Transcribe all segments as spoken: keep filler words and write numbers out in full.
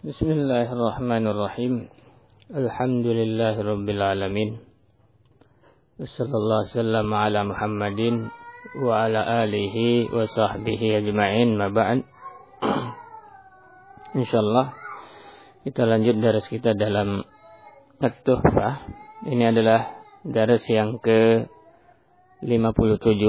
Bismillahirrahmanirrahim. Alhamdulillahirabbil alamin. Wassallallahu wasallam ala Muhammadin wa ala alihi wa sahbihi ajma'in. Ma ba'd. Insyaallah kita lanjut daras kita dalam At-Tuhfah. Ini adalah daras yang ke lima puluh tujuh.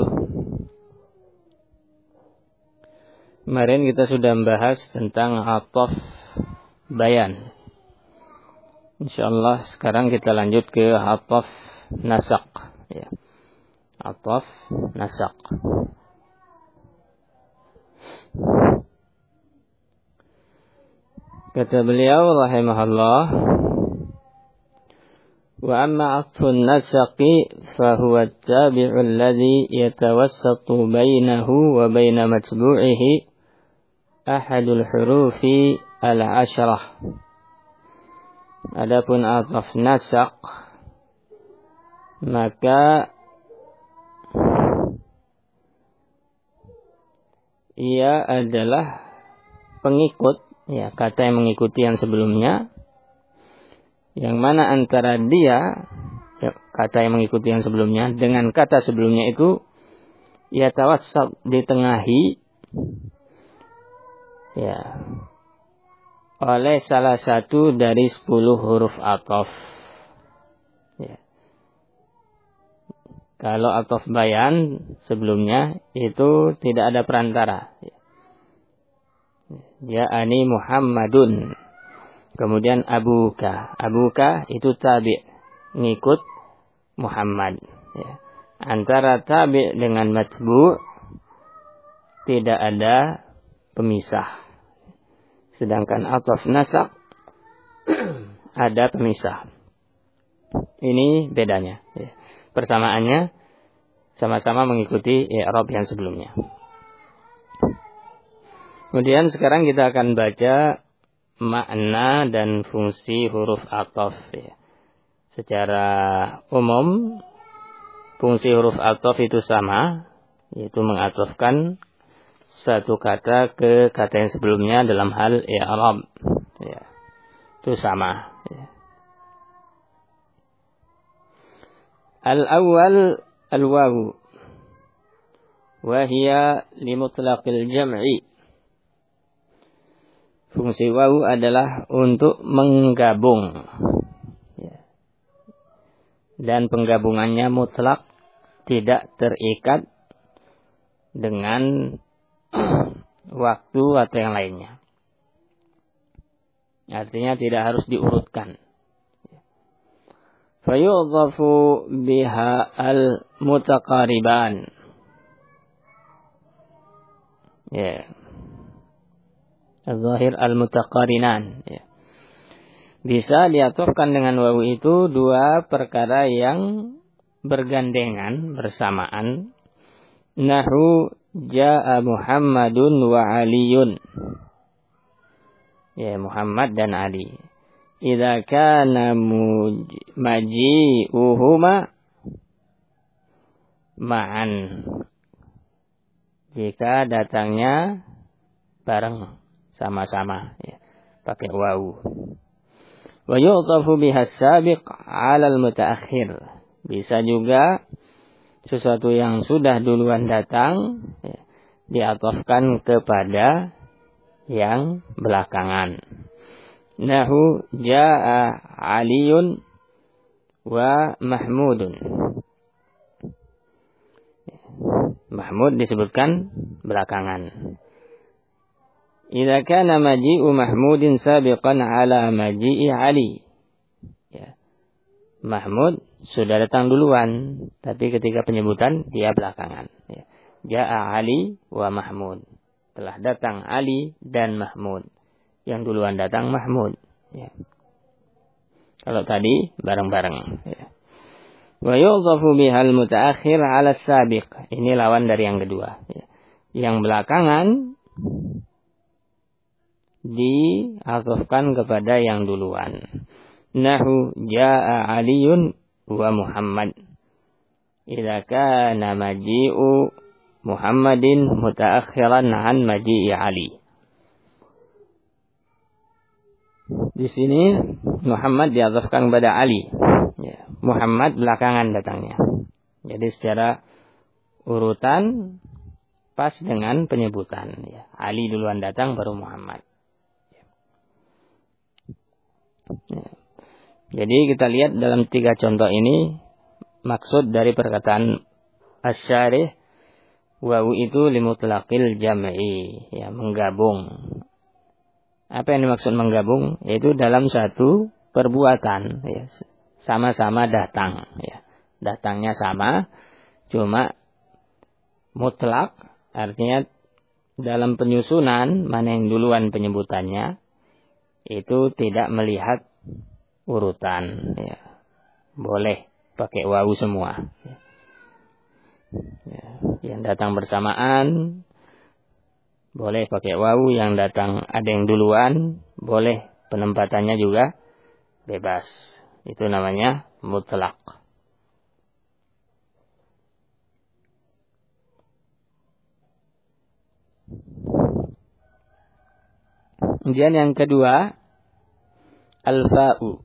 Kemarin kita sudah membahas tentang ataf bayan. Insyaallah sekarang kita lanjut ke ataf nasaq, ya. Ataf nasaq. Kata beliau rahimahullah, wa amma atfun nasaqi fa huwa at-tabi'u alladhi yatawassatu bainahu wa baina matbu'ihi ahadul hurufi al-ashrah. Adapun ataf nasaq, maka ia adalah pengikut, ya, kata yang mengikuti yang sebelumnya, yang mana antara dia, ya, kata yang mengikuti yang sebelumnya dengan kata sebelumnya itu ia tawassat, ditengahi, ya, oleh salah satu dari sepuluh huruf ataf. Ya. Kalau ataf bayan sebelumnya itu tidak ada perantara. Ya. Ja'ani Muhammadun. Kemudian abuka. Abuka itu tabi', ngikut Muhammad. Ya. Antara tabi' dengan matbu' tidak ada pemisah. Sedangkan ataf nasaq ada pemisah. Ini bedanya. Ya. Persamaannya sama-sama mengikuti i'rab yang sebelumnya. Kemudian sekarang kita akan baca makna dan fungsi huruf ataf. Ya. Secara umum fungsi huruf ataf itu sama, yaitu mengatofkan satu kata ke kata yang sebelumnya dalam hal i'rab, ya, itu sama, ya. Al-awwal al-wawu wa hiya li mutlaqil jam'i. Fungsi wawu adalah untuk menggabung, ya. Dan penggabungannya mutlak, tidak terikat dengan waktu atau yang lainnya. Artinya tidak harus diurutkan. Fayudhafu biha al-mutaqariban. Ya. Al-zahir al-mutaqarinan. Ya. Bisa diatofkan dengan wawu itu dua perkara yang bergandengan, bersamaan. Nahu Ja'a Muhammadun wa Aliyun. Ya, Muhammad dan Ali. Idza kana maji'uhuma ma'an. Jika datangnya bareng, sama-sama, ya, pakai wawu. Wa yu'tafu biha as-sabiq 'ala al-mutaakhir. Bisa juga sesuatu yang sudah duluan datang, ya, diatofkan kepada yang belakangan. Nahu ja'a Aliyun wa Mahmudun. Mahmud disebutkan belakangan. Idza kana maji'u Mahmudin sabiqan ala maji'i Ali. Ya. Mahmud sudah datang duluan, tapi ketika penyebutan dia belakangan. Ya. Ja'a Ali wa Mahmud. Telah datang Ali dan Mahmud. Yang duluan datang Mahmud. Ya. Kalau tadi bareng-bareng. Ya. Wa yudhafu bihal mutaakhir 'ala sabiq. Ini lawan dari yang kedua. Ya. Yang belakangan diatofkan kepada yang duluan. Nahu ja'a Aliyun wa Muhammad. Idza kana maji'u Muhammadin mutaakhiran an maji'i Ali. Di sini Muhammad diadhafkan kepada Ali. Ya, Muhammad belakangan datangnya. Jadi secara urutan pas dengan penyebutan. Ya, Ali duluan datang baru Muhammad. Ya. Jadi kita lihat dalam tiga contoh ini maksud dari perkataan asy-syarih wawu itu limutlaqil jam'i, ya, menggabung. Apa yang dimaksud menggabung? Yaitu dalam satu perbuatan, ya, sama-sama datang, ya. Datangnya sama, cuma mutlak, artinya dalam penyusunan mana yang duluan penyebutannya itu tidak melihat urutan, ya. Boleh pakai wawu semua, ya. Ya, yang datang bersamaan boleh pakai wawu, yang datang ada yang duluan boleh, penempatannya juga bebas. Itu namanya mutlak. Kemudian yang kedua, al-fa'u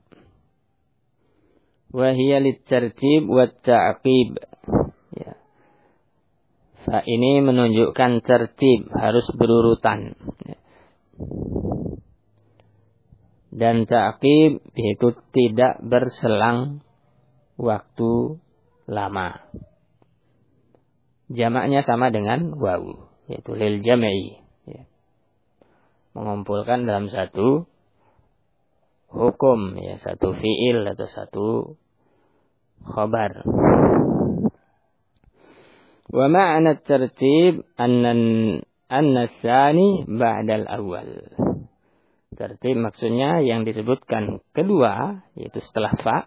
wa hiya lit-tartib wa ta'qib. Ya. Fa ini menunjukkan tertib, harus berurutan. Dan ta'qib itu tidak berselang waktu lama. Jamaknya sama dengan wawu, yaitu lil jam'i. Ya. Mengumpulkan dalam satu hukum, ya, satu fi'il atau satu khabar. Wa ma'na tertib anna anna tsani ba'da al-awwal. Tertib maksudnya yang disebutkan kedua, yaitu setelah fa,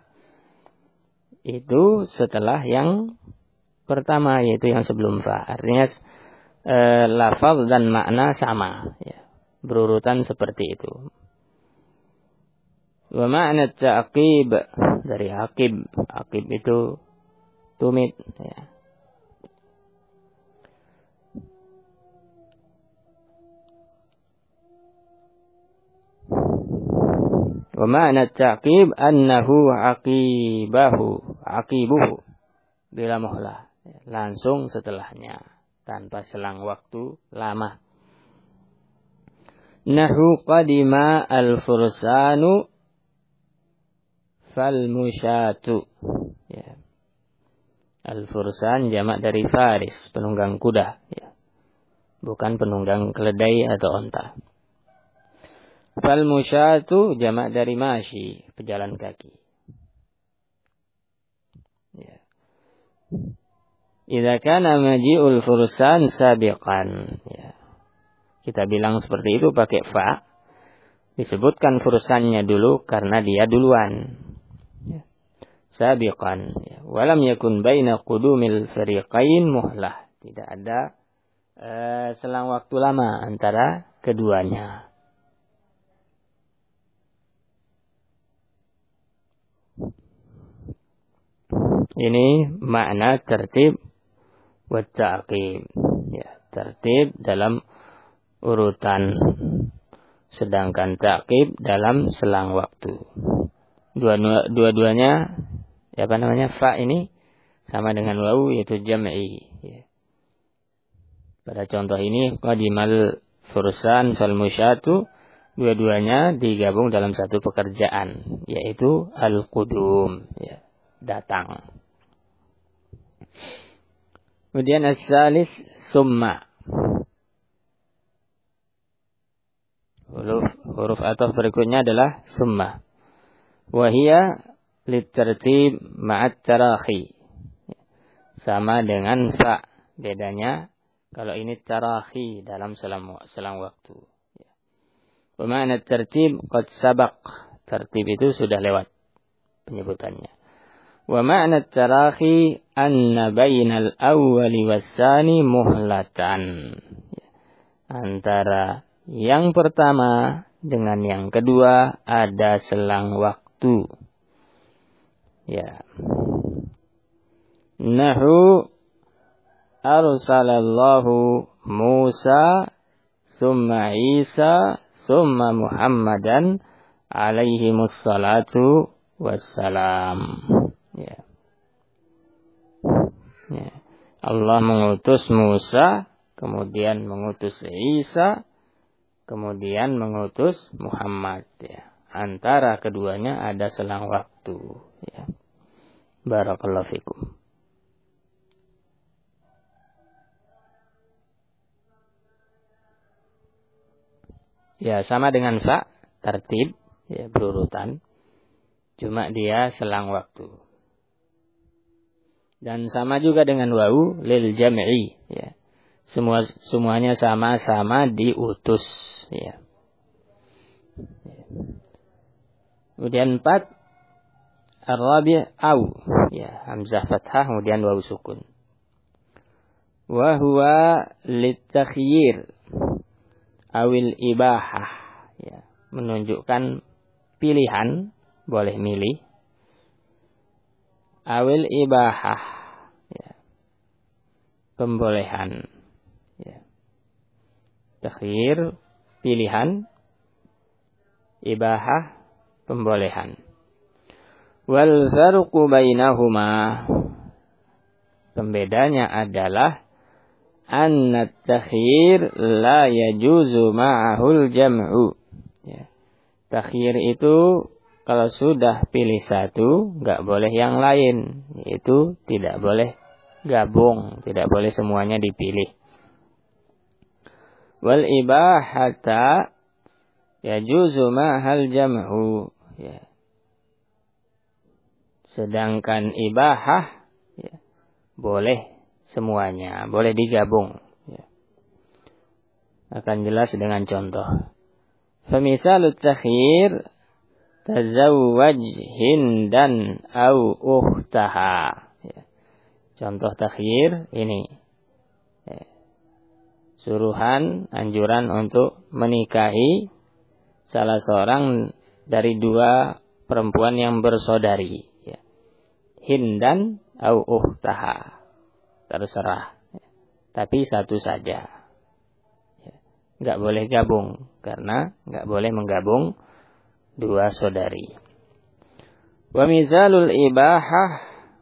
itu setelah yang pertama, yaitu yang sebelum fa. Artinya e, lafaz dan makna sama, ya, berurutan seperti itu. Wa ma'na ta'qib dari aqib. Aqib itu tumit, ya. Wa ma'na ta'qib annahu aqibahu, aqibuhu bila muhlah, langsung setelahnya tanpa selang waktu lama. Nahu qadima al-fursanu fal musyatu, ya. Al-fursan jamak dari faris, penunggang kuda, ya. Bukan penunggang keledai atau onta. Fal musyatu jamak dari masyi, pejalan kaki. Ya. Idza kana maji'ul fursan sabiqan, ya. Kita bilang seperti itu pakai fa. Disebutkan fursannya dulu karena dia duluan. Ya. Sabiqan, ya. Walam yakun baina qudumil fariqain muhlah. Tidak ada uh, selang waktu lama antara keduanya. Ini makna tertib wa ta'qib, ya, tertib dalam urutan, sedangkan ta'qib dalam selang waktu. Dua-dua, dua-duanya, ya, apa namanya, fa ini sama dengan wawu, yaitu jam'i, ya. Pada contoh ini qadimal fursan fal musyatu, dua-duanya digabung dalam satu pekerjaan, yaitu al-qudum, ya, datang. Kemudian as-salis summa. Huruf huruf ataf berikutnya adalah summa. Wa hiya litartib ma'at tarakhi. Sama dengan fa, bedanya kalau ini tarakhi dalam selang, selang waktu. Wa ma'na tartib qad sabaq. Tertib itu sudah lewat penyebutannya. Wa ma'na tarakhi anna bainal awwali was-tsani muhlatan. Antara yang pertama dengan yang kedua ada selang waktu. Ya. Nahu arsalallahu Musa summa Isa summa Muhammadan alaihimus salatu wassalam. Ya. Ya. Allah mengutus Musa, kemudian mengutus Isa, kemudian mengutus Muhammad. Ya. Antara keduanya ada selang waktu. Ya. Barakallahu fikum. Ya, sama dengan fa, tertib, ya, berurutan. Cuma dia selang waktu. Dan sama juga dengan wau lil jam'i, ya. Semua semuanya sama-sama diutus, ya. Kemudian empat, ar-rabi' au, ya, hamzah fathah kemudian wau sukun. Wa huwa litakhyir awil ibahah, ya, menunjukkan pilihan, boleh milih. Awil ibahah, ya, pembolehan, ya. Takhyir, pilihan. Ibahah, pembolehan. Wal farqu bainahuma, pembedanya adalah anna takhyir la yajuzu ma'ahul jam'u. Ya. Takhyir itu kalau sudah pilih satu, enggak boleh yang lain. Yaitu tidak boleh gabung, tidak boleh semuanya dipilih. Wal ibahata yajuzu ma'ahal jam'u. Ya. Sedangkan ibahah, ya, boleh semuanya, boleh digabung. Ya. Akan jelas dengan contoh. Famisalut takhir tazawwaj hindan au ukhtaha. Ya. Contoh takhir ini. Ya. Suruhan, anjuran untuk menikahi salah seorang dari dua perempuan yang bersaudari. Ya. Hindan au ukhtaha. Terserah, tapi satu saja. Enggak boleh gabung, karena enggak boleh menggabung dua saudari. Wa mizalul ibahah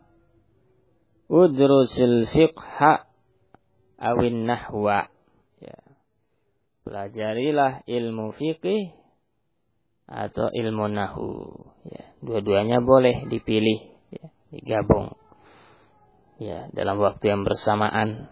udrusil fiqha awin nahwa. Ya. Pelajarilah ilmu fiqih atau ilmu nahwu. Ya. Dua-duanya boleh dipilih, ya, digabung. Ya, dalam waktu yang bersamaan.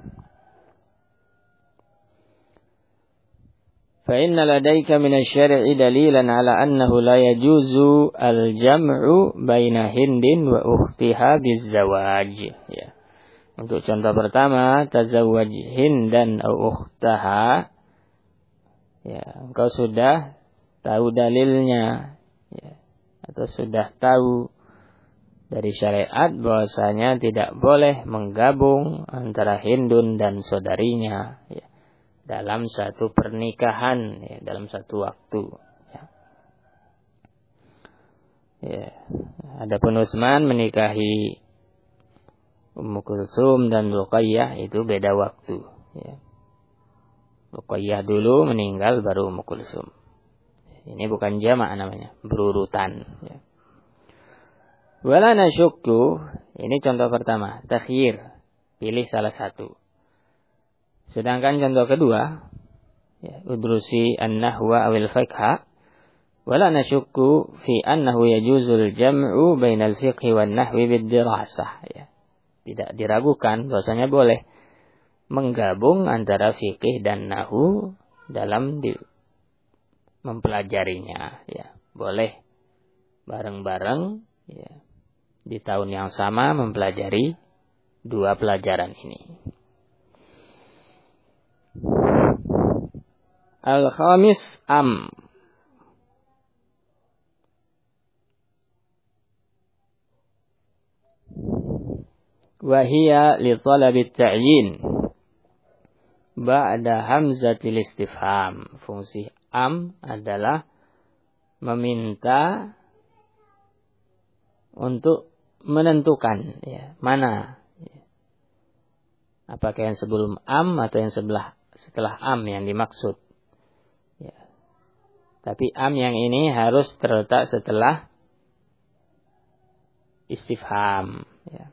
Fa inna ladaika minasy-syar'i dalilan ala annahu la yajuzu al-jam'u baina hindin wa ukhtiha biz-zawaj. Ya. Untuk contoh pertama, tazawwaj hindan au ukhtaha. Ya, engkau sudah tahu dalilnya, ya, atau sudah tahu dari syariat bahwasanya tidak boleh menggabung antara hindun dan saudarinya, ya, dalam satu pernikahan, ya, dalam satu waktu. Ya. Ya. Adapun Utsman menikahi Ummu Kulsum dan Ruqayyah itu beda waktu. Ya. Ruqayyah dulu meninggal baru Ummu Kulsum. Ini bukan jamak namanya, berurutan. Ya. Wala nasyukku, ini contoh pertama, takhyir, pilih salah satu. Sedangkan contoh kedua, ya, udrusi an-nahwa awil fiqha, wala nasyukku fi annahu yajuzul jam'u bainal fiqhi wan nahwi bid-dirasah. Ya. Tidak diragukan bahwasanya boleh menggabung antara fikih dan nahwu dalam di, mempelajarinya. Ya. Boleh bareng-bareng, ya, di tahun yang sama mempelajari dua pelajaran ini. Al-khamis am. Wahia li talabi ta'yin ba'da hamzatil istifham. Fungsi am adalah meminta untuk menentukan, ya, mana, ya, apakah yang sebelum am atau yang sebelah setelah am yang dimaksud. Ya. Tapi am yang ini harus terletak setelah istifham. Ya.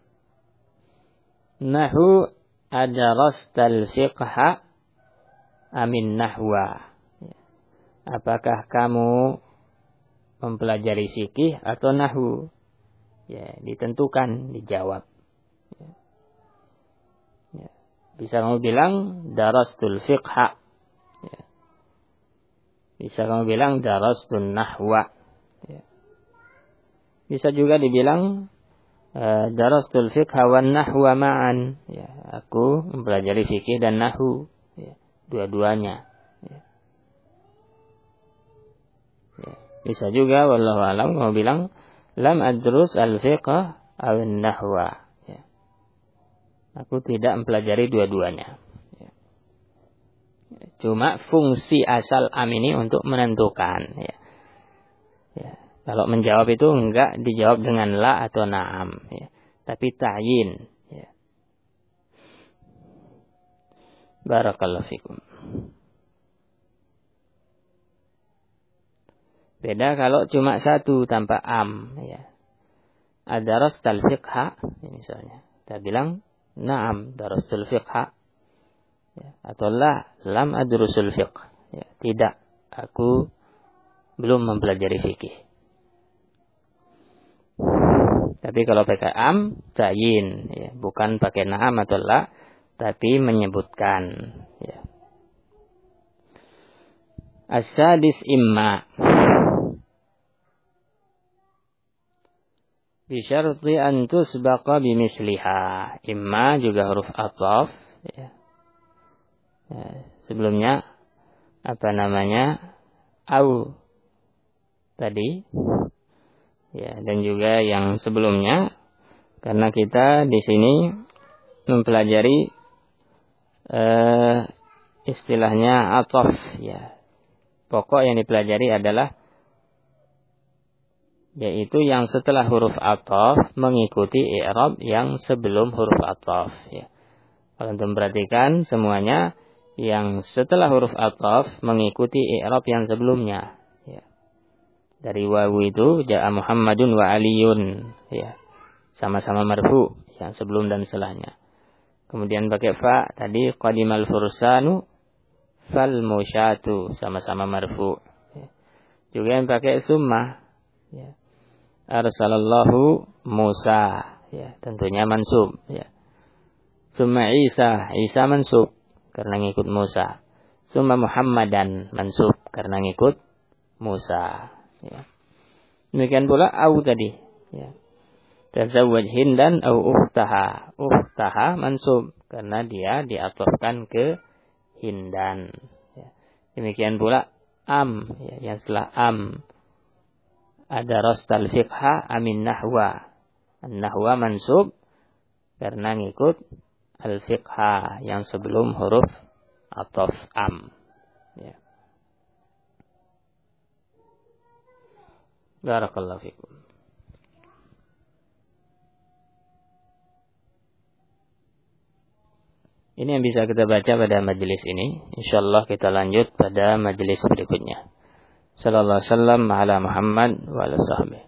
Nahu adarastal fiqha amin nahwa. Ya. Apakah kamu mempelajari fikih atau nahwu? Ya, ditentukan, dijawab. Ya. Ya. Bisa kamu bilang darastul fiqha. Ya. Bisa kamu bilang darastun nahwa. Ya. Bisa juga dibilang uh, darastul fiqha wan nahwa ma'an. Ya, aku mempelajari fikih dan nahwu. Ya, dua-duanya. Ya. Ya. Bisa juga wallahu alam kamu bilang lam adrus al-fiqh aw an-nahwa. Ya. Aku tidak mempelajari dua-duanya. Ya. Cuma fungsi asal am ini untuk menentukan. Ya. Ya. Kalau menjawab itu enggak dijawab dengan la atau na'am. Ya. Tapi ta'yin. Ya. Barakallahu fikum. Beda kalau cuma satu tanpa am. Ya. Adarastal fiqha. Ya, misalnya. Kita bilang, na'am darastul fiqha. Ya. Atau la, lam adrusul fiqh. Ya. Tidak. Aku belum mempelajari fikih. Tapi kalau pakai am, ta'yin. Ya. Bukan pakai na'am atau la. Tapi menyebutkan. Ya. As-sadis imma. Bisyarti an tusbaqa bimisliha. Imma juga huruf athaf. Ya. Ya. Sebelumnya apa namanya? Au tadi. Ya, dan juga yang sebelumnya karena kita di sini mempelajari uh, istilahnya athaf ya. Pokok yang dipelajari adalah yaitu yang setelah huruf athaf mengikuti i'rab yang sebelum huruf athaf ya. Kalau antum perhatikan semuanya yang setelah huruf athaf mengikuti i'rab yang sebelumnya ya. Dari wawu itu ja'a Muhammadun wa Aliyun ya. Sama-sama marfu yang sebelum dan setelahnya. Kemudian pakai fa tadi qadimal fursanu fal musyatu sama-sama marfu ya. Juga yang pakai summa ya. Arsalallahu Musa ya, tentunya mansub ya. Summa Isa, Isa mansub karena ngikut Musa. Summa Muhammadan mansub karena ngikut Musa ya. Demikian pula au tadi ya. Tazawwaj Hindan au ukhtaha. Ukhtaha mansub karena dia diatofkan ke Hindan ya. Demikian pula am ya, yang setelah am ada rastal fiqha amin nahwa. Nahwa mansub karena ngikut al-fiqha yang sebelum huruf ataf am. Ya. Barakallahu fikum. Ini yang bisa kita baca pada majelis ini. Insyaallah kita lanjut pada majelis berikutnya. Sallallahu alaihi wasallam ala Muhammad wa ala sahbihi.